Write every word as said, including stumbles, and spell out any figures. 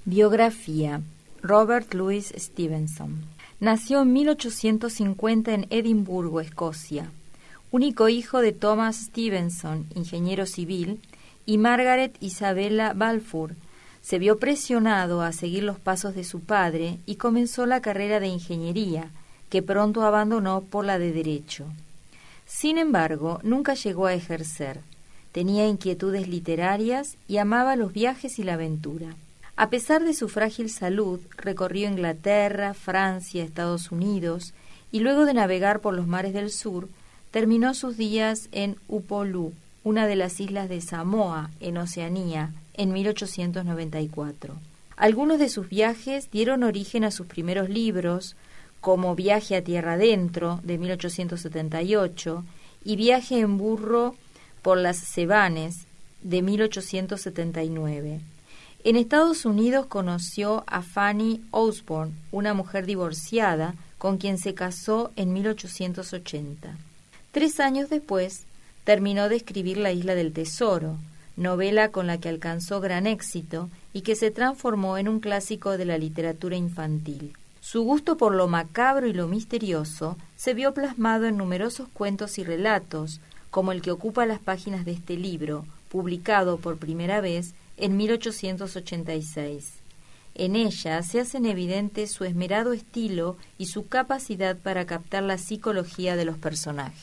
Biografía. Robert Louis Stevenson. Nació en mil ochocientos cincuenta en Edimburgo, Escocia. Único hijo de Thomas Stevenson, ingeniero civil, y Margaret Isabella Balfour, se vio presionado a seguir los pasos de su padre y comenzó la carrera de ingeniería, que pronto abandonó por la de derecho. Sin embargo, nunca llegó a ejercer. Tenía inquietudes literarias y amaba los viajes y la aventura. A pesar de su frágil salud, recorrió Inglaterra, Francia, Estados Unidos, y luego de navegar por los mares del sur, terminó sus días en Upolu, una de las islas de Samoa, en Oceanía, en mil ochocientos noventa y cuatro. Algunos de sus viajes dieron origen a sus primeros libros, como Viaje a Tierra Adentro, de mil ochocientos setenta y ocho, y Viaje en burro por las Cebanes, de mil ochocientos setenta y nueve. En Estados Unidos conoció a Fanny Osborne, una mujer divorciada, con quien se casó en mil ochocientos ochenta. Tres años después, terminó de escribir La Isla del Tesoro, novela con la que alcanzó gran éxito y que se transformó en un clásico de la literatura infantil. Su gusto por lo macabro y lo misterioso se vio plasmado en numerosos cuentos y relatos, como el que ocupa las páginas de este libro, publicado por primera vez en mil ochocientos ochenta y seis. En ella se hacen evidentes su esmerado estilo y su capacidad para captar la psicología de los personajes.